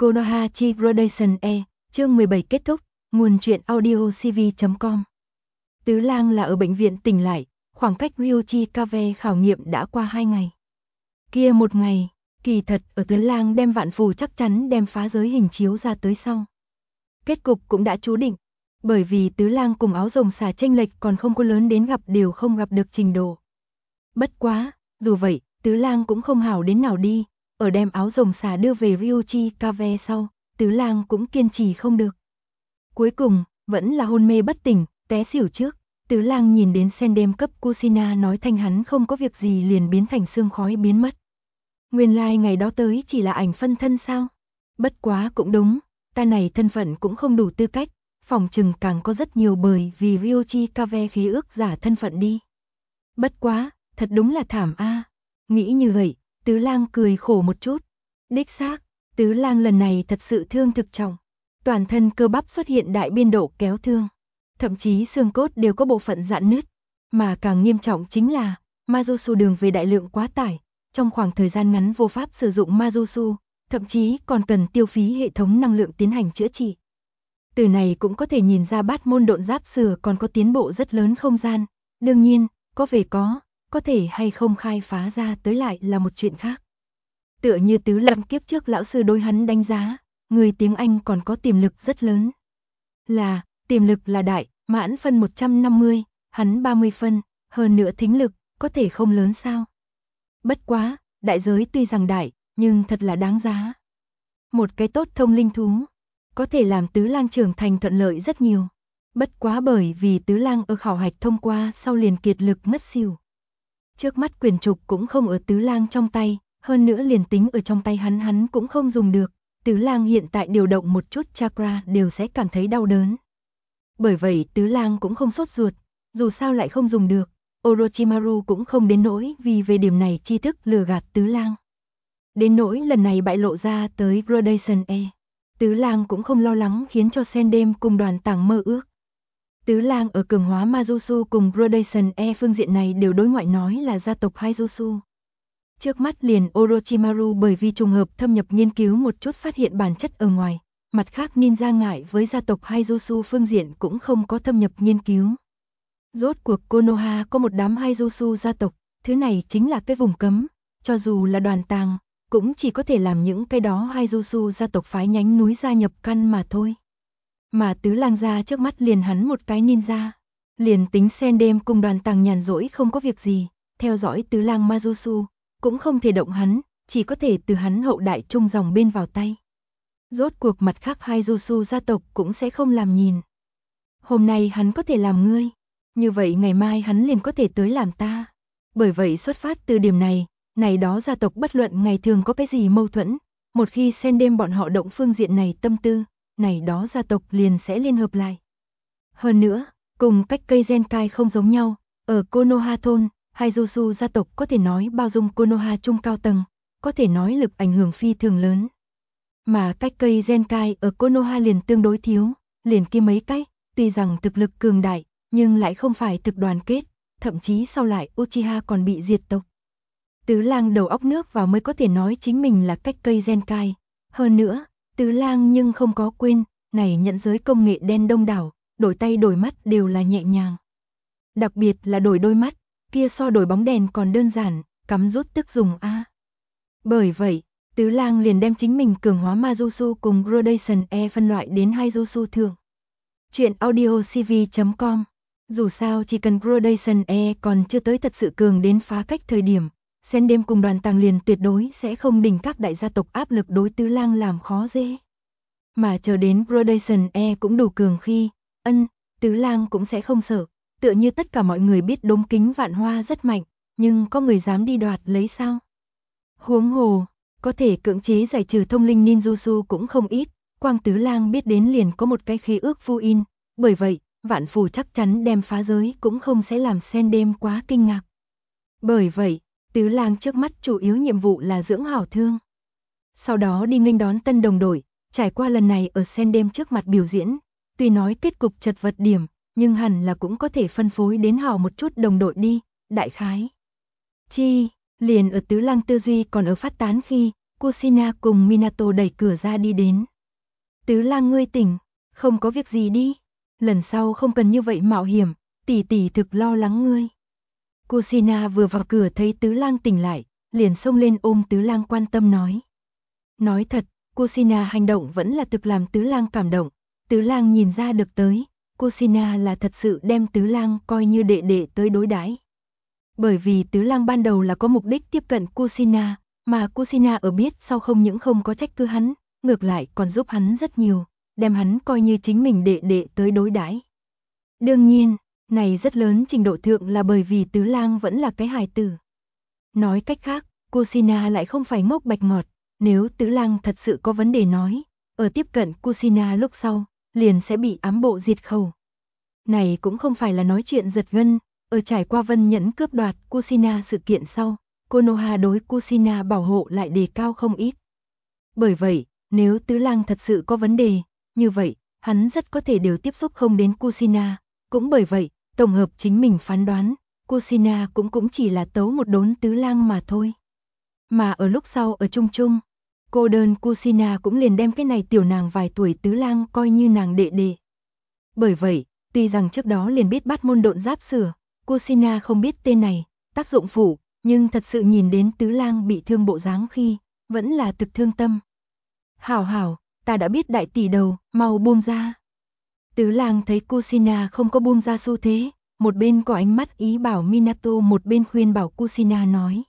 Konoha chi Gradation E, chương 17 kết thúc, nguồn truyện audio cv.com. Tứ Lang là ở bệnh viện tỉnh lại, khoảng cách Ryoji Kave khảo nghiệm đã qua 2 ngày. Kia một ngày, kỳ thật ở Tứ Lang đem vạn phù chắc chắn đem phá giới hình chiếu ra tới sau. Kết cục cũng đã chú định, bởi vì Tứ Lang cùng áo rồng xà chênh lệch còn không có lớn đến gặp đều không gặp được trình độ. Bất quá, dù vậy, Tứ Lang cũng không hảo đến nào đi, ở đem áo rồng xà đưa về Ryoji Kave sau, Tứ Lang cũng kiên trì không được. Cuối cùng, vẫn là hôn mê bất tỉnh, té xỉu trước, Tứ Lang nhìn đến sen đêm cấp Kushina nói thanh hắn không có việc gì liền biến thành sương khói biến mất. Nguyên lai ngày đó tới chỉ là ảnh phân thân sao? Bất quá cũng đúng, ta này thân phận cũng không đủ tư cách, phòng trừng càng có rất nhiều bởi vì Ryoji Kave khí ước giả thân phận đi. Bất quá, thật đúng là thảm a. Nghĩ như vậy, Tứ Lang cười khổ một chút. Đích xác, Tứ Lang lần này thật sự thương thực trọng. Toàn thân cơ bắp xuất hiện đại biên độ kéo thương. Thậm chí xương cốt đều có bộ phận rạn nứt. Mà càng nghiêm trọng chính là, Majutsu đường về đại lượng quá tải. Trong khoảng thời gian ngắn vô pháp sử dụng Majutsu, thậm chí còn cần tiêu phí hệ thống năng lượng tiến hành chữa trị. Từ này cũng có thể nhìn ra bát môn độn giáp sửa còn có tiến bộ rất lớn không gian. Đương nhiên, có về có thể hay không khai phá ra tới lại là một chuyện khác. Tựa như Tứ Lang kiếp trước lão sư đối hắn đánh giá, người tiếng Anh còn có tiềm lực rất lớn. Là, tiềm lực là đại, mãn phân 150, hắn 30 phân, hơn nữa thính lực, có thể không lớn sao. Bất quá, đại giới tuy rằng đại, nhưng thật là đáng giá. Một cái tốt thông linh thú, có thể làm Tứ Lang trưởng thành thuận lợi rất nhiều. Bất quá bởi vì Tứ Lang ở khảo hạch thông qua sau liền kiệt lực mất xỉu. Trước mắt quyền trục cũng không ở Tứ Lang trong tay, hơn nữa liền tính ở trong tay hắn cũng không dùng được. Tứ Lang hiện tại điều động một chút chakra đều sẽ cảm thấy đau đớn. Bởi vậy Tứ Lang cũng không sốt ruột, dù sao lại không dùng được. Orochimaru cũng không đến nỗi vì về điểm này tri thức lừa gạt Tứ Lang. Đến nỗi lần này bại lộ ra tới Gradation E, Tứ Lang cũng không lo lắng khiến cho sen đêm cùng đoàn tàng mơ ước. Tứ Lang ở cường hóa Majutsu cùng Gradation E phương diện này đều đối ngoại nói là gia tộc Haijutsu. Trước mắt liền Orochimaru bởi vì trùng hợp thâm nhập nghiên cứu một chút phát hiện bản chất ở ngoài, mặt khác ninja ngại với gia tộc Haijutsu phương diện cũng không có thâm nhập nghiên cứu. Rốt cuộc Konoha có một đám Haijutsu gia tộc, thứ này chính là cái vùng cấm, cho dù là đoàn tàng, cũng chỉ có thể làm những cái đó Haijutsu gia tộc phái nhánh núi gia nhập căn mà thôi. Mà Tứ Lang gia trước mắt liền hắn một cái ninja, liền tính sen đêm cùng đoàn tàng nhàn rỗi không có việc gì, theo dõi Tứ Lang Majutsu, cũng không thể động hắn, chỉ có thể từ hắn hậu đại trung dòng bên vào tay. Rốt cuộc mặt khác Haijutsu gia tộc cũng sẽ không làm nhìn. Hôm nay hắn có thể làm ngươi, như vậy ngày mai hắn liền có thể tới làm ta. Bởi vậy xuất phát từ điểm này đó gia tộc bất luận ngày thường có cái gì mâu thuẫn, một khi sen đêm bọn họ động phương diện này tâm tư, này đó gia tộc liền sẽ liên hợp lại. Hơn nữa, cùng cách cây Genkai không giống nhau, ở Konoha thôn, Haijutsu gia tộc có thể nói bao dung Konoha trung cao tầng, có thể nói lực ảnh hưởng phi thường lớn. Mà cách cây Genkai ở Konoha liền tương đối thiếu, liền kia mấy cách, tuy rằng thực lực cường đại, nhưng lại không phải thực đoàn kết, thậm chí sau lại Uchiha còn bị diệt tộc. Tứ Lang đầu óc nước vào mới có thể nói chính mình là cách cây Genkai. Hơn nữa, Tứ Lang nhưng không có quên, này nhận giới công nghệ đen đông đảo, đổi tay đổi mắt đều là nhẹ nhàng. Đặc biệt là đổi đôi mắt, kia so đổi bóng đèn còn đơn giản, cắm rút tức dùng a. Bởi vậy, Tứ Lang liền đem chính mình cường hóa Majutsu cùng Gradation E phân loại đến Haijutsu thượng. Chuyện audio cv.com. Dù sao chỉ cần Gradation E còn chưa tới thật sự cường đến phá cách thời điểm, sen đêm cùng đoàn tàng liền tuyệt đối sẽ không đỉnh các đại gia tộc áp lực đối Tứ Lang làm khó dễ. Mà chờ đến Gradation E cũng đủ cường khi, Tứ Lang cũng sẽ không sợ, tựa như tất cả mọi người biết Đống Kính Vạn Hoa rất mạnh, nhưng có người dám đi đoạt lấy sao? Huống hồ, có thể cưỡng chế giải trừ thông linh ninjutsu cũng không ít, quang Tứ Lang biết đến liền có một cái khế ước vu in, bởi vậy, vạn phù chắc chắn đem phá giới cũng không sẽ làm sen đêm quá kinh ngạc. Bởi vậy, Tứ Lang trước mắt chủ yếu nhiệm vụ là dưỡng hảo thương. Sau đó đi nghênh đón tân đồng đội, trải qua lần này ở sen đêm trước mặt biểu diễn, tuy nói kết cục chật vật điểm, nhưng hẳn là cũng có thể phân phối đến hảo một chút đồng đội đi, đại khái. Liền ở Tứ Lang tư duy còn ở phát tán khi, Kushina cùng Minato đẩy cửa ra đi đến. Tứ lang ngươi tỉnh, không có việc gì đi. Lần sau không cần như vậy mạo hiểm, tỷ tỷ thực lo lắng ngươi. Kushina vừa vào cửa thấy tứ lang tỉnh lại, liền xông lên ôm tứ lang quan tâm nói. Nói thật, Kushina hành động vẫn là thực làm tứ lang cảm động. Tứ lang nhìn ra được tới, Kushina là thật sự đem tứ lang coi như đệ đệ tới đối đãi. Bởi vì tứ lang ban đầu là có mục đích tiếp cận Kushina, mà Kushina ở biết sau không những không có trách cứ hắn, ngược lại còn giúp hắn rất nhiều, đem hắn coi như chính mình đệ đệ tới đối đãi. Đương nhiên, này rất lớn trình độ thượng là bởi vì tứ lang vẫn là cái hài tử. Nói cách khác, Kushina lại không phải ngốc bạch ngọt, nếu tứ lang thật sự có vấn đề nói, ở tiếp cận Kushina lúc sau, liền sẽ bị ám bộ diệt khẩu. Này cũng không phải là nói chuyện giật gân, ở trải qua Vân Nhẫn cướp đoạt Kushina sự kiện sau, Konoha đối Kushina bảo hộ lại đề cao không ít. Bởi vậy, nếu tứ lang thật sự có vấn đề, như vậy, hắn rất có thể đều tiếp xúc không đến Kushina, cũng bởi vậy, tổng hợp chính mình phán đoán, Kushina cũng chỉ là tấu một đốn tứ lang mà thôi. Mà ở lúc sau ở chung chung, cô đơn Kushina cũng liền đem cái này tiểu nàng vài tuổi tứ lang coi như nàng đệ đệ. Bởi vậy, tuy rằng trước đó liền biết Bát Môn Độn Giáp sửa, Kushina không biết tên này, tác dụng phụ, nhưng thật sự nhìn đến tứ lang bị thương bộ dáng khi, vẫn là thực thương tâm. Hảo hảo, ta đã biết đại tỷ đầu, mau buông ra. Tứ lang thấy Kushina không có buông ra xu thế, một bên có ánh mắt ý bảo Minato, một bên khuyên bảo Kushina nói.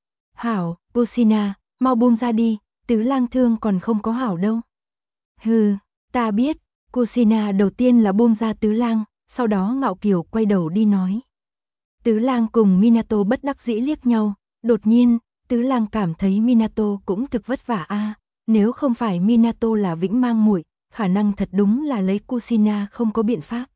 Hảo, Kushina, mau buông ra đi, tứ lang thương còn không có hảo đâu. Hừ, ta biết. Kushina đầu tiên là buông ra tứ lang, sau đó ngạo kiều quay đầu đi nói. Tứ lang cùng Minato bất đắc dĩ liếc nhau, đột nhiên, tứ lang cảm thấy Minato cũng thực vất vả a. Nếu không phải Minato là vĩnh mang muội, khả năng thật đúng là lấy Kushina không có biện pháp.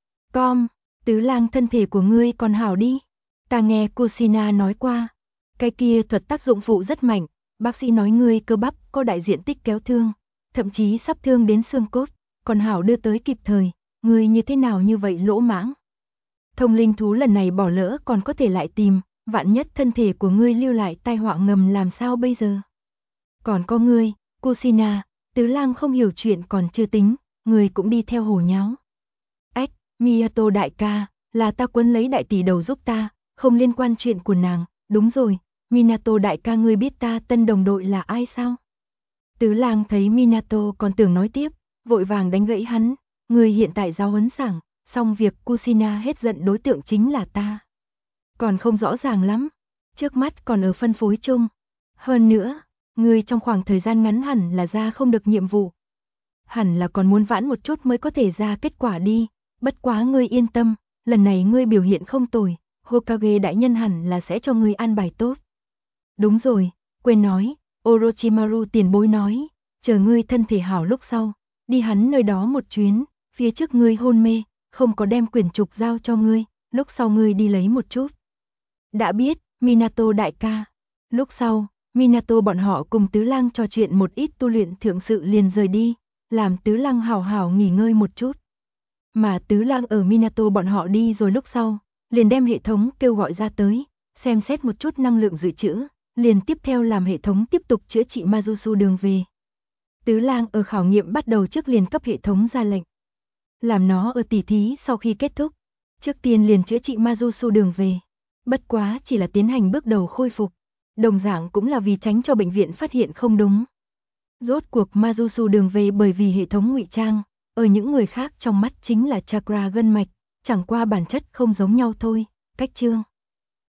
Tứ lang thân thể của ngươi còn hảo đi. Ta nghe Kushina nói qua, cái kia thuật tác dụng phụ rất mạnh, bác sĩ nói ngươi cơ bắp có đại diện tích kéo thương, thậm chí sắp thương đến xương cốt, còn hảo đưa tới kịp thời, ngươi như thế nào như vậy lỗ mãng. Thông linh thú lần này bỏ lỡ còn có thể lại tìm, vạn nhất thân thể của ngươi lưu lại tai họa ngầm làm sao bây giờ. Còn có ngươi, Kushina, tứ lang không hiểu chuyện còn chưa tính, ngươi cũng đi theo hồ nháo. Ách, Miyato đại ca, là ta quấn lấy đại tỷ đầu giúp ta, không liên quan chuyện của nàng, đúng rồi, Minato đại ca ngươi biết ta tân đồng đội là ai sao? Tứ lang thấy Minato còn tưởng nói tiếp, vội vàng đánh gãy hắn, ngươi hiện tại giáo huấn sảng, xong việc Kushina hết giận đối tượng chính là ta. Còn không rõ ràng lắm, trước mắt còn ở phân phối chung. Hơn nữa, ngươi trong khoảng thời gian ngắn hẳn là ra không được nhiệm vụ. Hẳn là còn muốn vãn một chút mới có thể ra kết quả đi, bất quá ngươi yên tâm, lần này ngươi biểu hiện không tồi, Hokage đại nhân hẳn là sẽ cho ngươi an bài tốt. Đúng rồi, quên nói, Orochimaru tiền bối nói, chờ ngươi thân thể hảo lúc sau, đi hắn nơi đó một chuyến, phía trước ngươi hôn mê, không có đem quyển trục giao cho ngươi, lúc sau ngươi đi lấy một chút. Đã biết, Minato đại ca. Lúc sau, Minato bọn họ cùng tứ lang trò chuyện một ít tu luyện thượng sự liền rời đi, làm tứ lang hảo hảo nghỉ ngơi một chút. Mà tứ lang ở Minato bọn họ đi rồi lúc sau, liền đem hệ thống kêu gọi ra tới, xem xét một chút năng lượng dự trữ, liền tiếp theo làm hệ thống tiếp tục chữa trị Majusu đường về. Tứ lang ở khảo nghiệm bắt đầu trước liền cấp hệ thống ra lệnh. Làm nó ở tỉ thí sau khi kết thúc, trước tiên liền chữa trị Majusu đường về. Bất quá chỉ là tiến hành bước đầu khôi phục, đồng dạng cũng là vì tránh cho bệnh viện phát hiện không đúng. Rốt cuộc Majusu đường về bởi vì hệ thống ngụy trang, ở những người khác trong mắt chính là chakra gân mạch, chẳng qua bản chất không giống nhau thôi. Cách chương